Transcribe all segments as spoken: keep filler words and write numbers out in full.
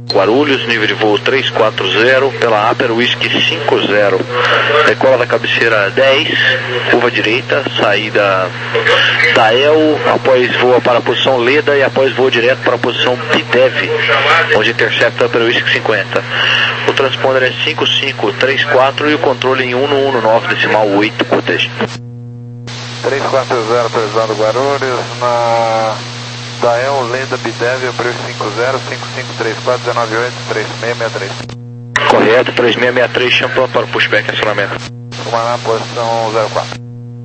Guarulhos, nível de voo três quatro zero, pela Aper Whisky cinco zero. Decola da cabeceira dez, curva direita, saída da E L, após voa para a posição Leda e após voa direto para a posição Bidev, onde intercepta a Aper Whisky cinquenta. O transponder é cinco cinco três quatro e o controle em um um um nove decimal oito, cortejo. três quatro zero, autorizado Guarulhos, na Dael, Leda, Bidev, Abril cinco zero, cinco cinco três quatro, um nove oito, três seis seis três. Correto, três seis seis três, champan para o pushback, acionamento. Comandar na posição zero quatro.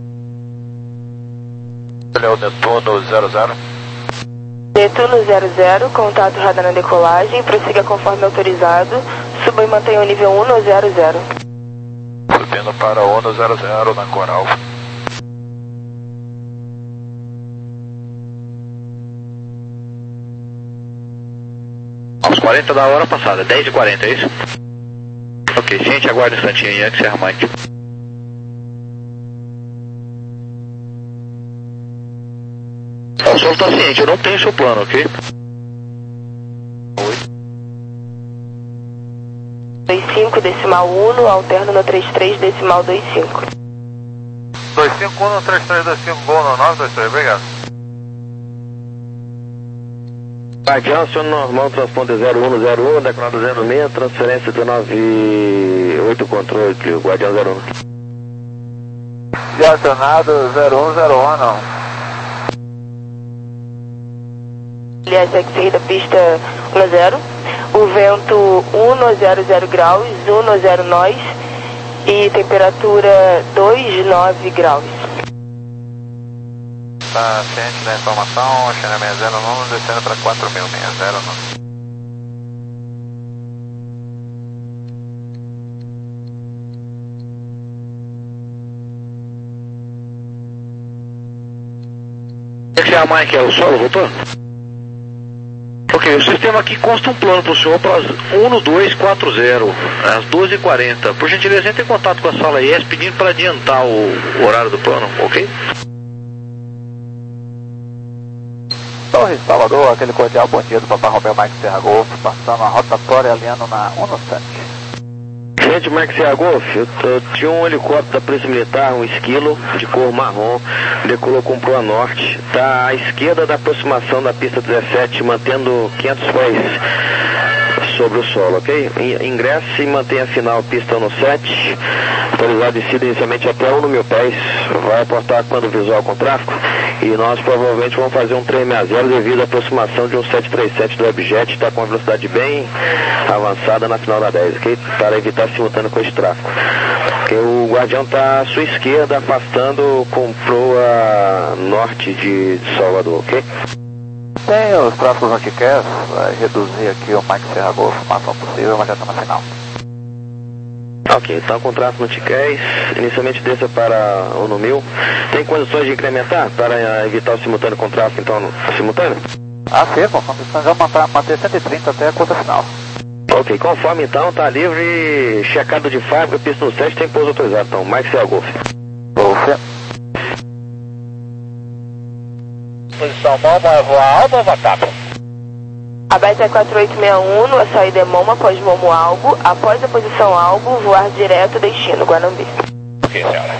Olha o Netuno zero zero. Netuno zero zero, contato radar na decolagem, prossiga conforme autorizado, suba e mantenha o nível um no zero zero. Subindo para o no zero zero na Coral. Aos quarenta da hora passada, dez e quarenta, é isso? Ok, gente, aguarda um instantinho aí, Yankee Serra Mike. O solo está ciente, eu não tenho seu plano, ok? dois cinco decimal um, alterno no três três decimal dois cinco. dois cinco um, três três dois cinco, gol no nove dois três, obrigado. Guardião, aciona normal, transponder zero um zero um, decolado zero seis, transferência dezenove oito, controle, Guardião zero um. Já acionado zero um zero um, não. Aliás, segue seguida pista um zero. O vento um no zero zero graus, um no zero nós e temperatura dois nove graus. Tá ciente da informação, China seis zero nove, descendo para quatro mil, seis zero nove. Esse é a Mike, é o solo, voltou? Ok, o sistema aqui consta um plano para o senhor para as um dois quatro zero, às doze e quarenta. Por gentileza, entre em contato com a sala I E S pedindo para adiantar o, o horário do plano, ok? Torre Salvador, aquele cordial bom dia do Papai Romeu Mike Serra Golf, passando a rotatória alinhando na Unosante. Gente, Mike Serra Golf, eu, eu tinha um helicóptero da Polícia Militar, um esquilo de cor marrom, decolou com proa norte, está à esquerda da aproximação da pista dezessete, mantendo quinhentos pés sobre o solo, ok? Ingresse e mantenha a final pista no sete, autorizado descida inicialmente até um mil pés, vai aportar quando visual com tráfego, e nós provavelmente vamos fazer um três seis zero devido à aproximação de um sete três sete do Webjet, está com uma velocidade bem avançada na final da dez, ok? Para evitar simultâneo com esse tráfego. Okay, o Guardião está à sua esquerda, afastando com proa norte de Salvador, ok? Tem os tráfegos no T C A S, vai reduzir aqui o Mike Serra Golf o máximo possível, mas já está na final. Ok, então com tráfego no T C A S, inicialmente desça para o no mil. Tem condições de incrementar para evitar o simultâneo com tráfego, então, no simultâneo? Ah, sim, com condições de manter, manter cento e trinta até a curta final. Ok, conforme então, está livre, checado de fábrica, pista no sete, tem pouso autorizado, então, Mike Serra Golf. Golf. Posição Moma, é voar alvo ou VATAP? Abaixo é quatro oito seis um, a saída é Moma após Momo Algo, após a posição Algo, voar direto destino Guanambi. Ok, senhora.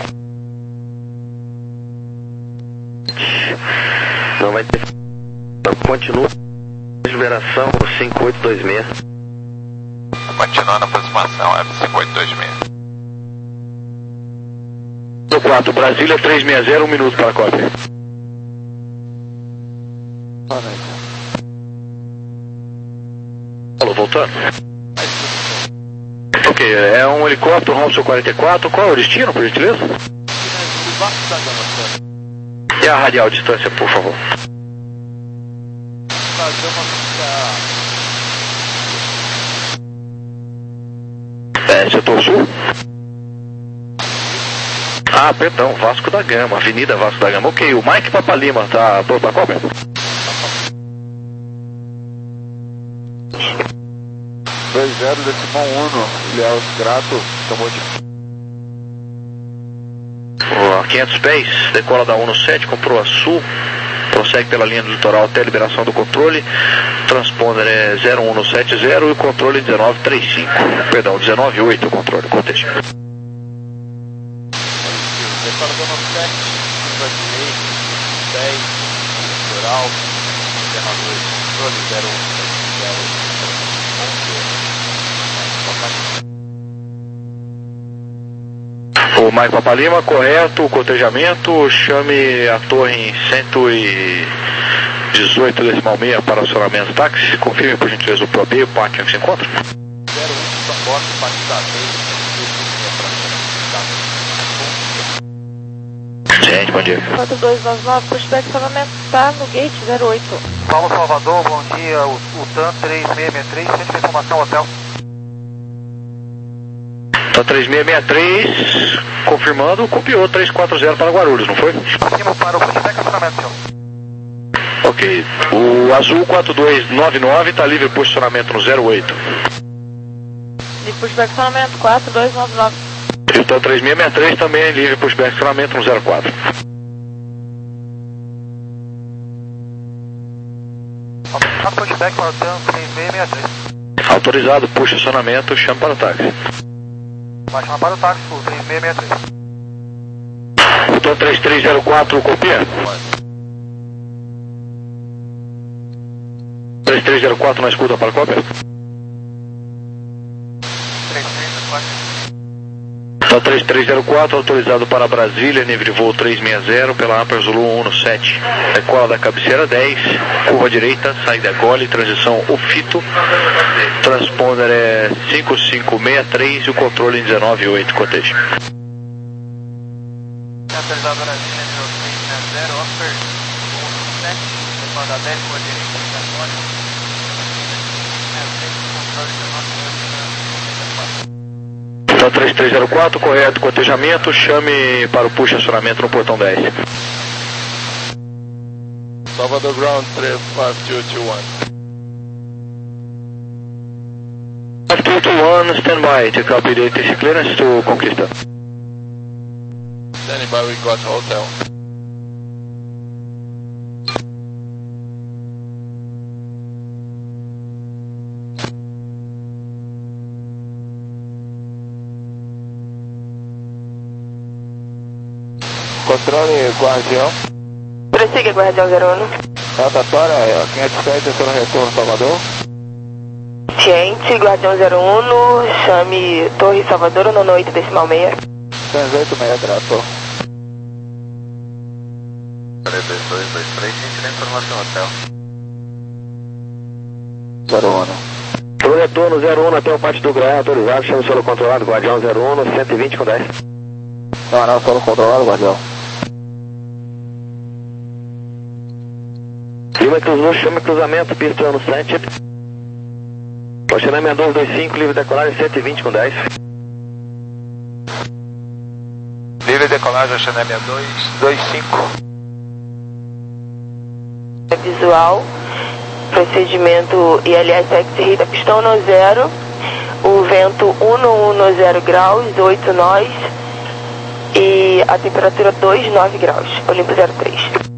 Não vai ter... Continua liberação cinco oito dois seis. Continuando a aproximação, F cinco oito dois seis. quatro, Brasília três seis zero, um minuto para a cópia. Alô, voltando? Ok, é um helicóptero Romsul quarenta e quatro, qual é o destino, por gentileza? E a radial distância, por favor? É, setor sul? Ah, perdão, Vasco da Gama, Avenida Vasco da Gama. Ok, o Mike Papa Lima, tá pronto para cópia? dois zero decimal um, Ilhéus Grato, tomou de... Oh, quinhentos pés, decola da um no sete, com proa sul, prossegue pela linha do litoral até a liberação do controle. Transponder é zero um no sete zero e o controle dezenove trinta e cinco. Perdão, dezenove oito o controle, contexto. Decorador no sete, curva direita, dez, litoral, dezenove oito, controle zero um sete zero. O Mike Papa Lima, correto, cotejamento, chame a torre em cento e dezoito decimal meia para acionamento táxi, confirme por gentileza o P O B, o pátio em que se encontra. zero um, São Borges, pátio da meia, Gente, bom dia. quatro dois nove nove, pushback acionamento está no gate zero oito. Paulo Salvador, bom dia, o, o T A M três seis seis três, centro de informação hotel. Tá três seis seis três, confirmando, copiou três quatro zero para Guarulhos, não foi? Acima para o pushback acionamento, senhor. Ok. O azul quatro dois nove nove está livre posicionamento no zero oito. De pushback acionamento quatro dois nove nove. E o T A M três seis seis três também é livre pushback acionamento no zero quatro. Autorizado pushback para o T A M três seis seis três. Autorizado, puxa acionamento, chame para o táxi. Vai chamar para o táxi, o três seis seis três. O T A M três três zero quatro, copia. três três zero quatro na escuta para a cópia. três três zero quatro. Tá três três zero quatro, autorizado para Brasília, nível de voo trezentos e sessenta pela Ampere Zulu um um sete. Decola da cabeceira dez, curva direita, saída gole, transição Ofito. Transponder é cinco cinco seis três e o controle em dezenove oito, cotejo. Autorizado Brasília, nível trezentos e sessenta, Ampere um um sete, decola da dez, curva direita, saída gole. Tá três três zero quatro, correto, cotejamento, chame para o push acionamento no portão dez. Salvador Ground três cinco dois dois um. five two two one, stand by to copy the A T C clearance to Conquista. Standing by, we got hotel. Controle Guardião. Prossiga, Guardião zero um. Rotatória, quinhentos e sete, estou no retorno, Salvador. Ciente, Guardião zero um, chame Torre Salvador, nono oito decimal meia. três oito seis, trator. três dois dois três, gente, da informação hotel. zero um. Pro retorno zero um até o pátio do Graal, autorizado, chame solo controlado, Guardião zero um, cento e vinte com dez. Não, não, solo controlado, Guardião. Lima cruzou, chama cruzamento, pista no sete. Oceanâmia dois dois cinco, livre decolagem cento e vinte com dez. Livre decolagem, Oceanâmia dois dois cinco. Visual, procedimento I L S X Rita, pistão no zero, o vento um no um no zero graus, oito nós, e a temperatura dois nove graus, Olimpo zero três.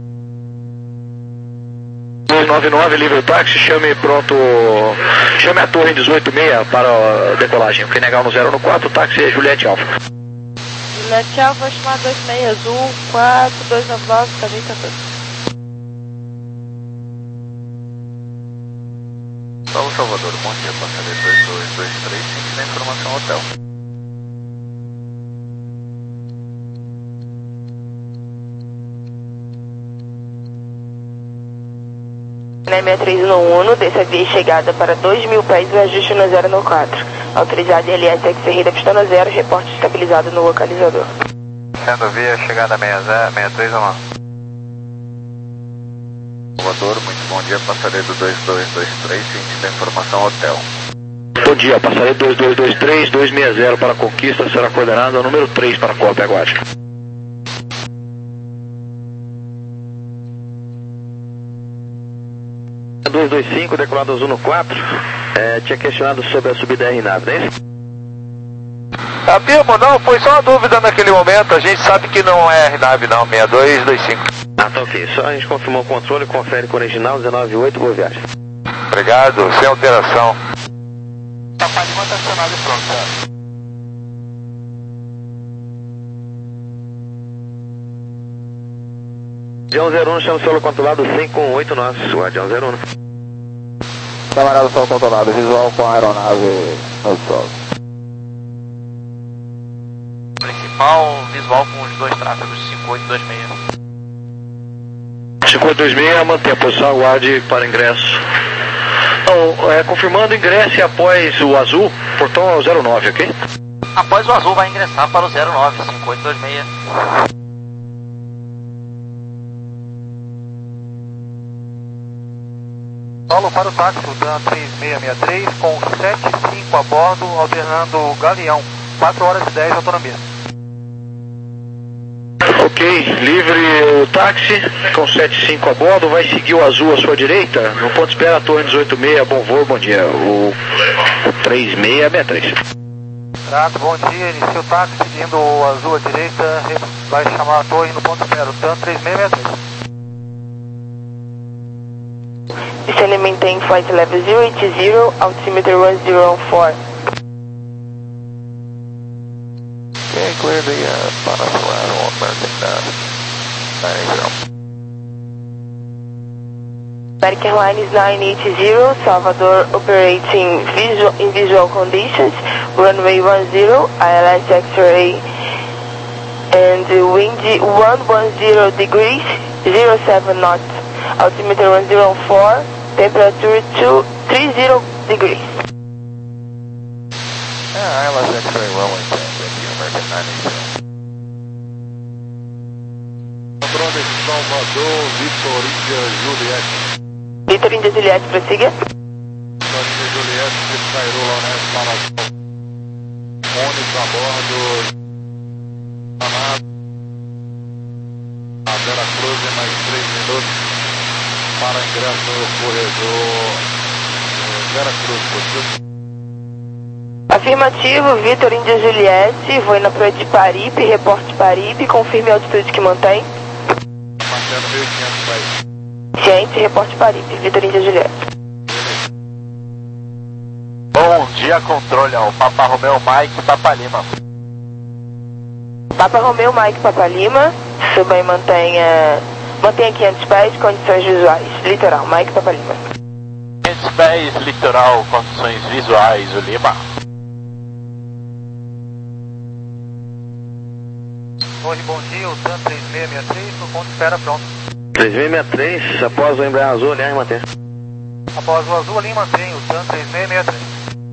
dois nove nove, livre táxi, chame pronto, chame a torre em dezoito seis para a decolagem. Quem negar no zero no quatro, o táxi é Juliette Alfa. Juliette Alfa, chamada dois seis azul, quatro dois nove nove, caminho quatorze. Salve Salvador, bom dia, passageiro dois dois dois três, gente, da informação hotel. Na seis três um um, dessa via chegada para dois mil pés e ajuste no zero no quatro. Autorizado I L S X Rita, pistão no zero, reporte estabilizado no localizador. Sendo via, chegada seis três um um. Salvador, muito bom dia, passageiro dois dois dois três, gente, da informação hotel. Bom dia, passageiro dois dois dois três, dois seis zero para a Conquista, será coordenado ao número três para a cópia, aguarde. dois dois cinco, decolado azul no quatro, é, tinha questionado sobre a subida R nave, não é isso? Abimo, não, foi só uma dúvida naquele momento, a gente sabe que não é R nave não, seis dois dois cinco. Ah, tá ok. Só a gente confirmou o controle, confere com o original, dezenove oito, boa viagem. Obrigado, sem alteração. Papai Lima tá acionado e pronto, tá? Guardião zero um, chama o solo controlado cinco um oito nove, Guardião zero um. Camarada solo controlado, visual com a aeronave no solo. Principal, visual com os dois tráfegos cinco oito dois seis. cinco oito dois seis, mantém a posição, aguarde para ingresso. Então, é, confirmando o ingresso e após o azul, portão zero nove, ok? Após o azul vai ingressar para o zero nove, cinco oito dois seis. Solo para o táxi, Dan três seis seis três, com sete cinco a bordo, alternando o Galeão, quatro horas e dez de autonomia. Ok, livre o táxi, com sete cinco a bordo, vai seguir o azul à sua direita, no ponto de espera, torre dezoito seis, bom voo, bom dia, o, o três seis seis três. Grato, bom dia, inicia o táxi, seguindo o azul à direita, vai chamar a torre no ponto de espera, Dan três seis seis três. Descending maintain flight level zero eight zero, altimeter one zero four. Okay, clear the uh, Panamera on American uh, nine eighty. American Airlines nine eight zero, Salvador operating visual, in visual conditions, runway one zero, I L S X-ray, and wind one ten degrees, zero seven knots, altimeter one zero four, temperature two thirty degrees. Yeah, I L S X-ray runway ten, American nine eighty. Controle Salvador, Vitor Índia Juliette. Vitor Índia Juliette, prossiga. Vitor Índia Juliette, Cairo Launete, Marathon. Ônibus a bordo. Sanado. A Vera Cruz em mais três minutos para ingresso no corredor Vera Cruz, possível? Afirmativo, Vitor Índia Juliette, vou na Proa de Paripe, reporte Paripe, confirme a altitude que mantém. Mantendo mil e quinhentos pés. Ciente, reporte Paripe, Vitor Índia Juliette. Bom dia, controle ao Papa Romeu Mike Papa Lima. Papa Romeu Mike Papa Lima, suba e mantenha, mantenha quinhentos pés, condições visuais, litoral, Mike Papa Lima. quinhentos pés, litoral, condições visuais, o Lima. Oi, bom dia, o Dan três seis seis três, no ponto de espera pronto. três seis seis três, após o Embraer azul, aliás, mantém. Após o azul ali, mantém o Dan três seis seis três.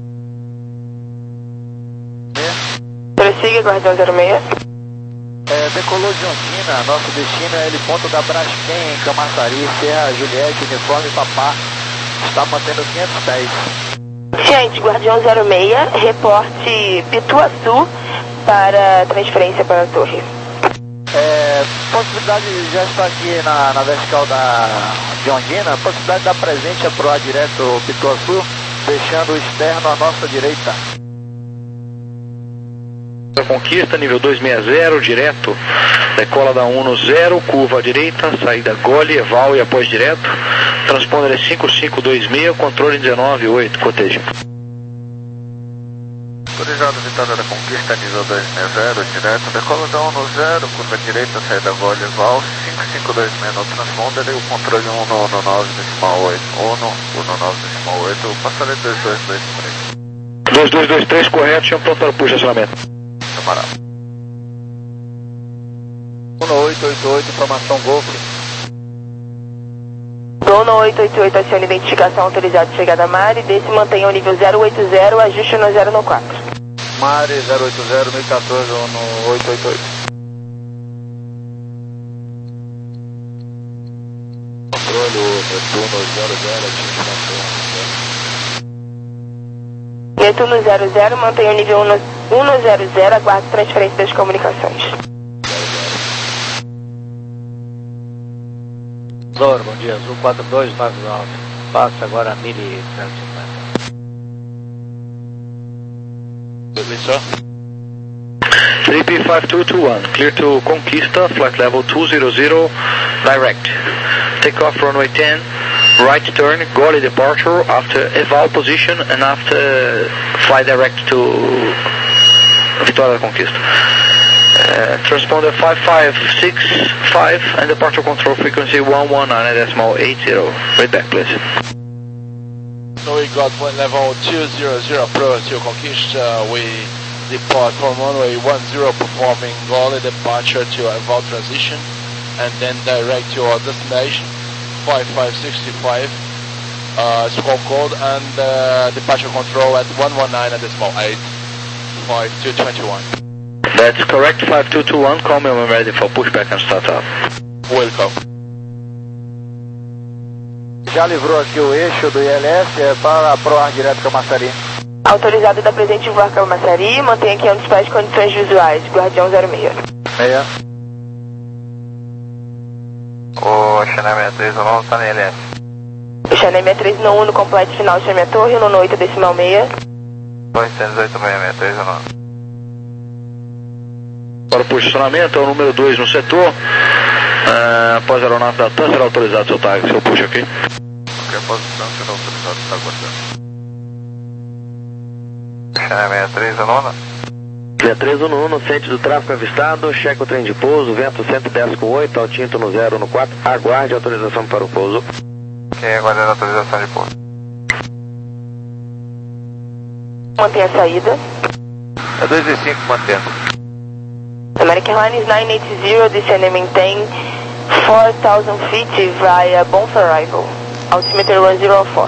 Prossiga, Guardião zero seis. É, decolou de Ondina, nosso destino é heliponto da Braskem, em Camaçari, Serra Juliette, uniforme Papá, está mantendo quinhentos pés. Ciente, Guardião zero seis, reporte Pituaçu para transferência para a torre. É, possibilidade, já está aqui na, na vertical da, de Ondina, possibilidade de dar presente é pro ar direto Pituaçu, deixando o externo à nossa direita. Conquista, nível duzentos e sessenta, direto, decola da um no zero, curva à direita, saída gole, eval e após direto, transponder é cinco cinco dois seis, controle dezenove oito, cotejo. Autorizado Vitória da Conquista, nível duzentos e sessenta, direto, decola da um no zero, curva à direita, saída gole, eval, cinco cinco dois seis no transponder e o controle um no nove decimal oito, um no nove decimal oito, passarei dois dois dois três. dois dois dois três, correto, chama pronto para o estacionamento. Camarada. um oito oito oito, informação Golf. Dono oito oito oito, acione identificação autorizada de chegada a Mari, desse mantenha o nível zero oito zero, ajuste no zero no quatro. Mari zero oito zero, mil e quatorze, no oito oito oito. Controle, Netuno zero zero, Netuno zero zero, mantenha o nível um no zero zero, aguarde transferência das comunicações. Zoro, bom dia, Azul quatro dois nove nove, passa agora a mil e trezentos e cinquenta. Beleza? three P five two two one, clear to Conquista, flight level two zero zero, direct. Take off runway ten, right turn, Goli departure, after eval position and after fly direct to Vitória da Conquista. Uh, transponder five five six five and departure control frequency one one nine decimal eight zero. Right back, please. So we got one level two zero zero approach to Conquista. We depart from runway one zero performing Goli departure to eval transition and then direct to our destination five five six five uh, squawk code and uh, departure control at one one nine decimal eight five two two one. That's correct, five two two one, call me when ready for pushback and start up. Welcome. Já livrou aqui o eixo do I L S é para proar direto Camaçari. Autorizado da presente voar Camaçari, mantenha quinhentos pés condições visuais, Guardião zero seis. Meia. O Chennai sessenta e três um está na I L S. O Chennai sessenta e três um no complete final chame a torre, no oito decimal seis. dois zero oito seis seis três um. Para o posicionamento, é o número dois no setor. Uh, após a aeronave da TAM, será autorizado seu tag, seu push aqui. Qualquer posição será autorizado, está aguardando. Chennai sessenta e três Uno. sessenta e três Uno, centro do tráfego avistado, checa o trem de pouso, vento cento e dez com oito, altinto no zero no quatro, aguarde autorização para o pouso. Ok, aguardando a autorização de pouso. Mantenha a saída. É dois e cinco mantendo. American Airlines nine eight zero, descend and maintain four thousand feet via Bonfa arrival. Altimeter one zero four.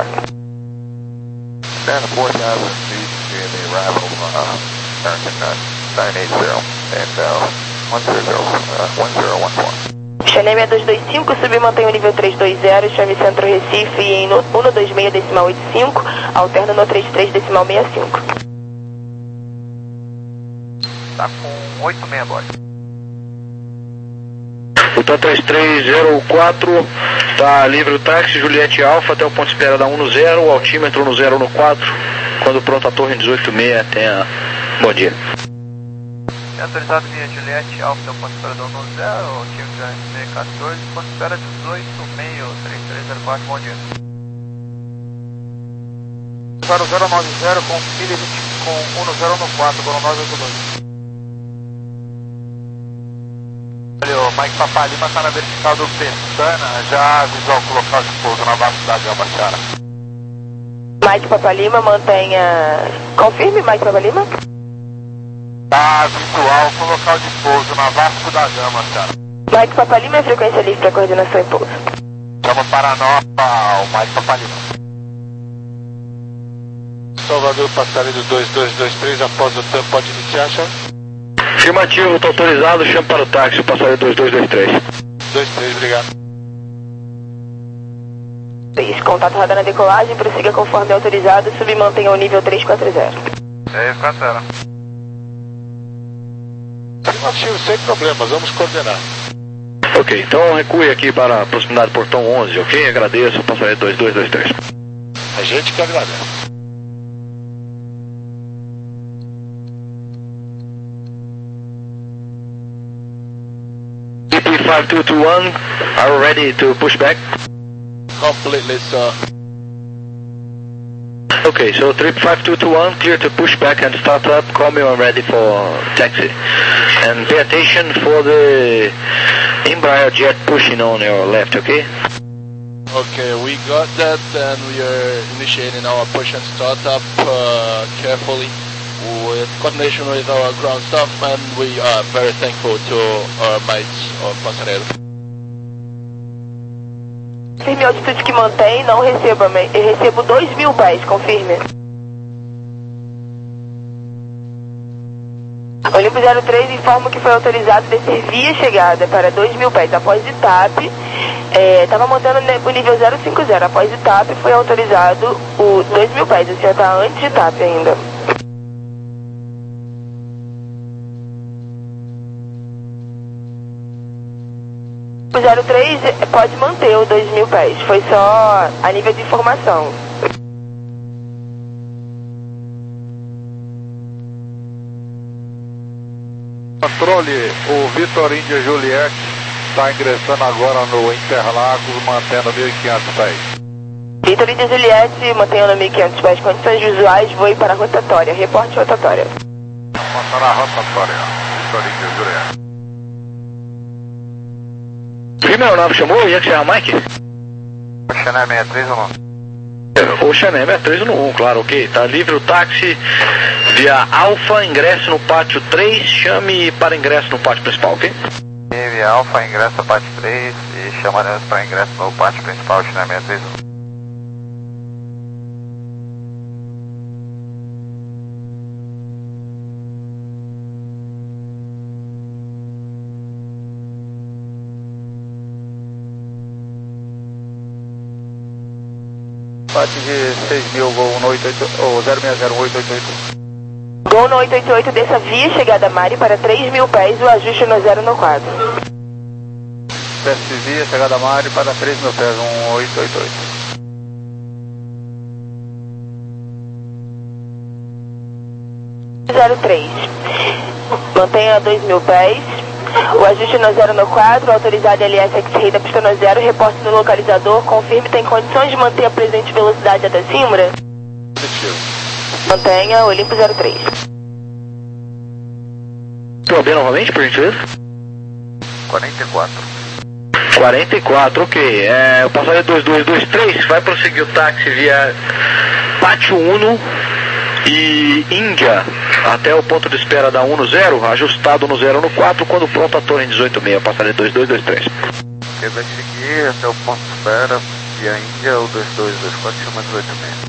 Stand four thousand feet to the arrival of uh, American uh, nine eight zero and uh, one zero zero, uh, one zero one four. Chennai sessenta e dois vinte e cinco, submantém o nível três dois zero, chame Centro Recife em cento e vinte e seis decimal oitenta e cinco, alterna no trinta e três decimal sessenta e cinco. Está com oito meia bode. O TAM três três zero quatro está livre o táxi, Juliette Alfa até o ponto de espera da um no zero, o altímetro no zero no quatro, quando pronto a torre dezoito seis, tenha bom dia. É autorizado via Juliette Alfa até o ponto de espera da um no zero, o altímetro é quatorze, ponto de espera dezoito seis três três zero quatro, bom dia. zero zero nove zero com Philly com um no zero no quatro, com nove oito dois. Olha, o Mike Papalima está na vertical do Pestana, já avisou o local de pouso na Vasco da Gama, Sara. Mike Papalima, mantenha... Confirme, Mike Papalima. Está visual com o local de pouso na Vasco da Gama, Sara. Mike Papalima, frequência livre para coordenação e pouso. Chama para nós o Mike Papalima. Salvador, passarinho dois dois dois três, após o TAM, pode iniciar, já? Afirmativo, está autorizado, chame para o táxi, passageiro dois dois dois três. dois três, obrigado. três, contato radar na decolagem, prossiga conforme autorizado, submantenha o nível três quatro zero. É, Francera. Afirmativo, sem problemas, vamos coordenar. Ok, então recue aqui para a proximidade do portão onze, ok? Agradeço, passageiro dois dois dois três. A gente que agradece. T P five two two one, are you ready to push back? Completely, sir. Okay, so trip five two two one, clear to push back and start up, call me when ready for taxi. And pay attention for the Embraer jet pushing on your left, okay? Okay, we got that and we are initiating our push and start up uh, carefully with coordination with our ground staff, and we are very thankful to our mates of Passaredo. Confirme a altitude que mantém, não receba, eu recebo dois mil pés, confirme. Olimpo zero três informa que foi autorizado descer via chegada para dois mil pés após I T A P. Estava é, mantendo o nível zero cinco zero, após I T A P foi autorizado o dois mil pés, o senhor está antes de I T A P ainda. O zero três pode manter o dois mil pés, foi só a nível de informação. Controle, o Vitor Índia Juliette está ingressando agora no Interlagos, mantendo mil e quinhentos pés. Vitor Índia Juliette, mantenha mil e quinhentos pés, condições visuais, voe para a rotatória, reporte rotatória. Montar a rotatória, Vitor Índia Juliette. Primeiro aeronave chamou, ia que chamar Mike? Ocean sessenta e três ou não? Ocean sessenta e três no um, claro, ok. Tá livre o táxi via Alfa, ingresso no pátio três, chame para ingresso no pátio principal, ok? E via Alfa, ingresso no pátio três e chamaremos para ingresso no pátio principal, Ocean sessenta e três. Parte de seis mil, Gol no oito oito, ou zero seis zero oito oito oito. Gol no oito oito oito, desça via chegada Mari para três mil pés, o ajuste no zero no quadro. Desce via, chegada Mari para três mil pés, um oito oito oito. zero três. Mantenha dois mil pés. O ajuste no zero no quadro, autorizado L S X-Ray da pista no zero, reporte no localizador, confirme tem condições de manter a presente velocidade até Simbra? Mantenha Olimpo zero três. Tô bem novamente, por gentileza? quarenta e quatro. quarenta e quatro, ok. É, o passageiro dois dois dois três vai prosseguir o táxi via Pátio Uno e Índia até o ponto de espera da um no zero, ajustado no zero no quatro, quando pronto a torre dezoito seis, passageiro dois dois dois três. Ele vai seguir até o ponto de espera via Índia, o dois dois dois quatro, chama dezoito seis.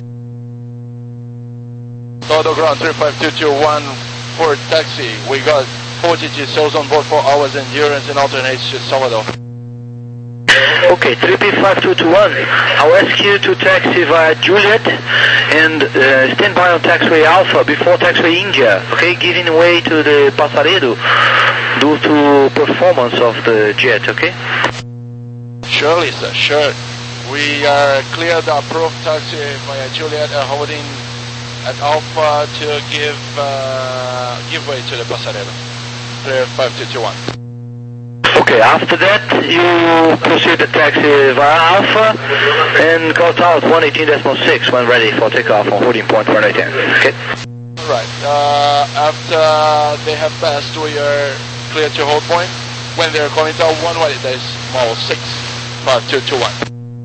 Todo ground three five two two one for taxi. We got forty G souls on board for hours endurance and alternates to Salvador. Okay, three P five two two one, I'll ask you to taxi via Juliet and uh, stand by on taxiway Alpha before taxiway India, okay, giving way to the Passaredo due to performance of the jet, okay? Surely, sir, sure. We are clear the approved taxi via Juliet uh, holding at Alpha to give uh, give way to the Passaredo. three five two two one. Okay, after that you proceed the taxi via Alpha and got out one eighteen point six when ready for takeoff on holding point one eighteen, okay? Right, uh, after they have passed, we are clear to hold point. When they're coming down one way, there's small six five two two one.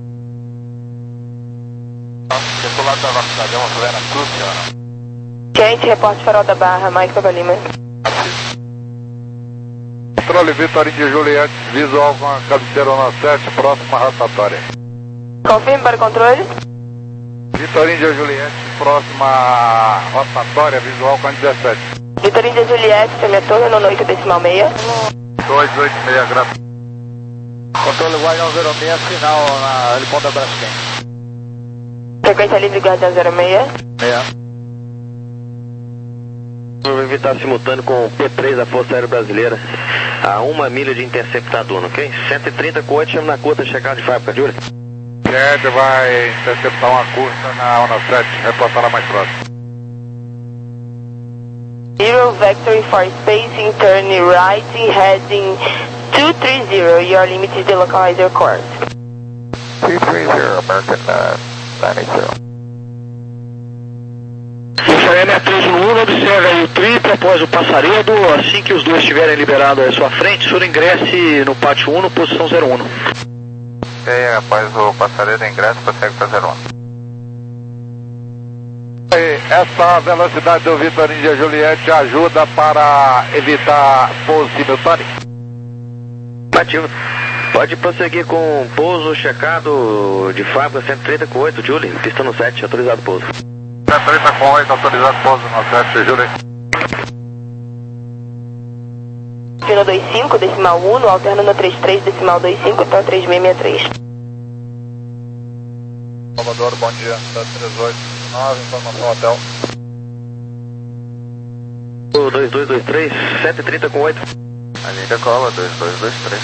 Do lado da nossa cidade, vamos ver na cruz, senhora. Quente, reporte farol da Barra, Mike Papa Lima. Controle Vitor Índia Juliette, visual com a cabeceira na sete, próxima rotatória. Confirme para controle. Vitor Índia Juliette, próxima rotatória, visual com a dezessete. Vitor Índia Juliette, semi torre no oito decimal seis. dois oito seis, graças. Controle Guardião zero seis, final na heliponta Braskem. Frequência livre Guardião zero seis. meia. Vou evitar simultâneo com o P três da Força Aérea Brasileira a uma milha de interceptador, ok? cento e trinta com oito, chama na curta chegada de fábrica, Júlia. Jet vai interceptar uma curta na ONA sete, reportar lá mais próximo. Zero vector for spacing, turn right, heading two three zero. Your limit is the localizer course. two three zero, American uh, nine eight zero. O sessenta e três no um, observe aí o triplo após o Passaredo, assim que os dois estiverem liberados à sua frente, o senhor ingresse no pátio um, posição zero um. E aí, após o Passaredo ingresso, prossegue para zero um. Essa velocidade do Vitor Índia Juliette ajuda para evitar pouso simultâneo? Ativo. Pode prosseguir com pouso checado de fábrica cento e trinta com oito, Julie, pista no sete, autorizado pouso. cento e trinta com oito, autorizado pouso no sete, Julie. No dois cinco, decimal um, alterno no trinta e três, decimal vinte e cinco, então três seis seis três. Salvador, bom dia, três oito nove, informação hotel. dois dois dois três, cento e trinta com oito. A linha cola, dois dois dois três.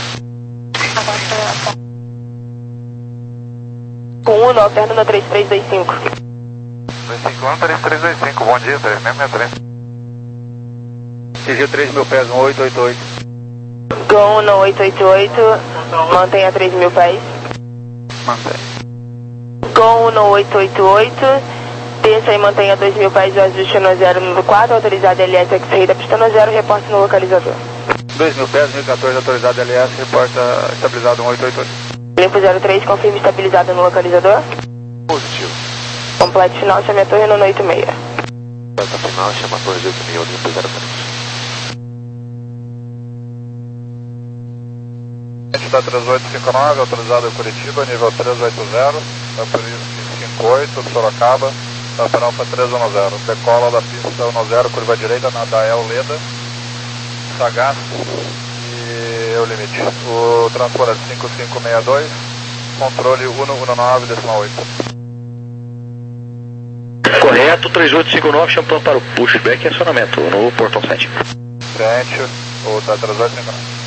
Com um, alterno no trinta e três, vinte e cinco. dois cinco um, três três dois cinco, bom dia, três seis seis três. Atingiu três mil pés, um oito oito oito. Gol no oito oito oito, mantenha três mil pés. Mantém. Gol no oito oito oito, desça e mantenha dois mil pés, o ajuste no zero nove quatro, autorizado L S X-Ray da pista no zero, reporte no localizador. dois mil pés, mil e quatorze, autorizado L S, reporta estabilizado um oito oito oito. Limpo zero três, confirme estabilizado no localizador. Positivo. Complete final, chame a torre no oito seis. Completa final, chama a torre de oito seis, limpo zero três. Está três oito cinco nove, autorizado Curitiba, nível três oito zero, cinco oito, Sorocaba, operar para três um zero, decola da pista um zero, curva direita na Dael Leda, Sagaz e é o limite. O transponder é cinco cinco seis dois, controle cento e dezenove decimal oito. Correto, três oito cinco nove, chamando para o pushback e acionamento no portão sete. Frente, o da três oito cinco nove.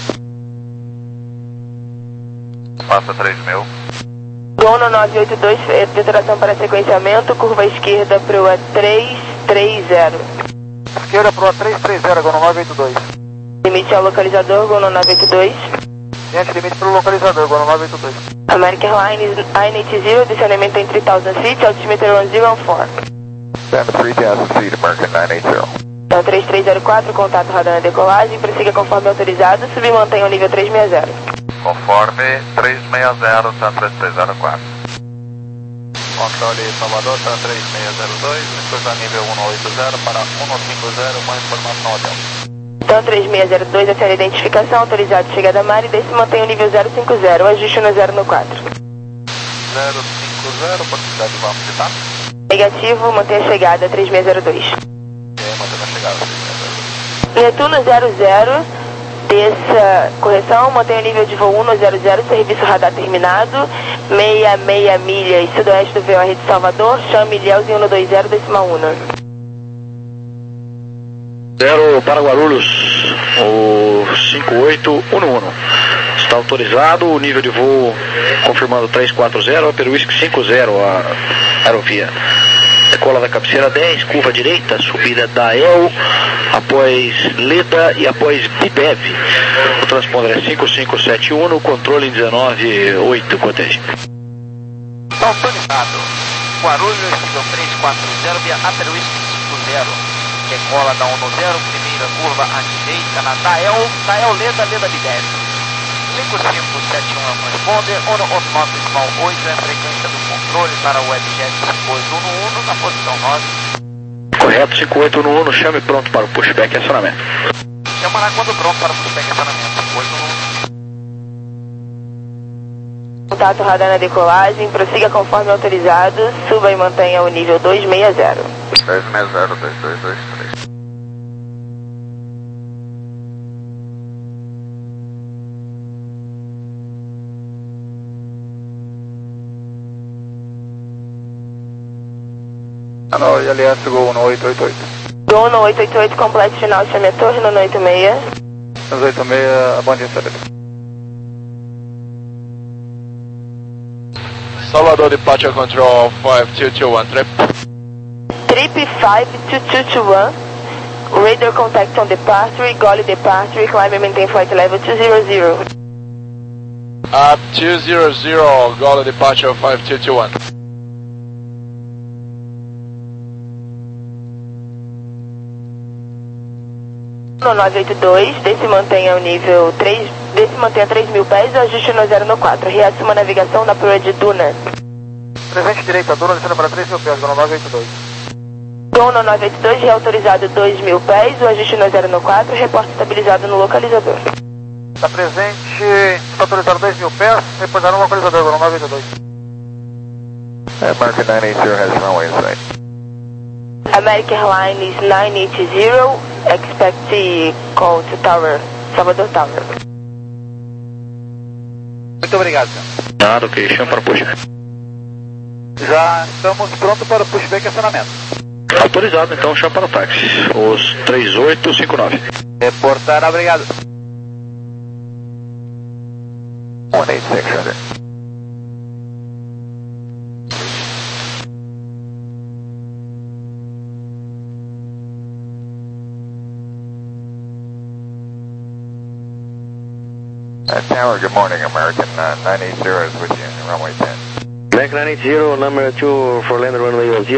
Passa três mil. Gol no nove oito dois, detonação para sequenciamento, curva esquerda para o A três três zero. Esquerda para o A três três zero, gol no nove oito dois. Limite ao localizador, gol no nove oito dois. Gente, limite para o localizador, gol no nove oito dois. American Airlines I N zero, descendimento em três mil feet, altimeter one zero four. Stand three thousand feet, American nine eight zero. Então três três zero quatro, contato radar na decolagem, prossiga conforme autorizado, subir e mantenha o nível três seis zero. Conforme três seis zero, tá três três zero quatro. Controle Salvador, tá três seis zero dois, depois a nível um oito zero para um cinco zero, uma informação hotel. Então três seis zero dois, aciona a identificação, autorizado chegada a mar e desce e mantém o nível zero cinco zero, ajuste no zero no quatro. zero cinco zero, possibilidade de vamos visitar? Negativo, mantenha a chegada três seis zero dois. E aí, mantendo a chegada três seis zero dois. Netuno zero zero, desça, correção, mantenha o nível de voo um zero zero, serviço radar terminado, meia meia milhas, sudoeste do V O R de Salvador, chame Ilhéus em cento e vinte decimal um. Zero para Guarulhos, o cinco oito um um. Está autorizado, o nível de voo confirmando três quatro zero, Peruísque cinco zero, a aerovia. Decola da cabeceira dez, curva direita, subida da E L, após Leda e após Bibev. O transponder é cinco cinco sete um, controle em dezenove oito, cortejo. Autorizado. Guarulhos, nível três quatro zero, via Peruísque cinco zero. Decola da um zero, primeira curva à direita na Dael, Dael Leda, Leda Bibev. cinco cinco sete um é o transponder, um nove decimal oito é a frequência do controle para o Webjet cinco oito um um na posição nove. Correto, cinco oito um um, chame pronto para o pushback e acionamento. Chamará quando pronto para o pushback e acionamento, cinco oito um um. Contato radar na decolagem, prossiga conforme autorizado, suba e mantenha o nível dois seis zero. dois seis zero, dois dois dois três. Não, I L S Gol no oito oito oito. Gol no oito oito oito, completo final, chame a torre no oito seis. Nos oito seis, bom dia, Sérgio. Salvador Departure Control five two two one, trip. Trip five two two two one, radar contact on departure, Goli departure, climb and maintain flight level two zero zero. Up two zero zero, Gala Departure five two two one. No nove oito dois, desce e mantenha o nível três, desce e mantenha três mil pés, ajuste no zero no quatro, reassuma a navegação na proa de Duna. Presente direita, Duna, descendo para três mil pés, no nove oito dois. Gol no nove oito dois, reautorizado dois mil pés, o ajuste no zero no quatro, reporte estabilizado no localizador. Está presente, está autorizado dois mil pés, reportar no localizador, no nove oito dois. American nine eight zero has runway inside. American Airlines nine eight zero, expect call to Tower, Salvador Tower. Muito obrigado, senhor. Nada, ok, chama para push. Já estamos prontos para o pushback e acionamento. Autorizado, então chama para o táxi, os três oito cinco nove. Reportar, obrigado. one eight six hundred. Uh, Tower, good morning, American uh, nine eighty is with you, runway ten. Mac nine eighty, number two for land runway zero.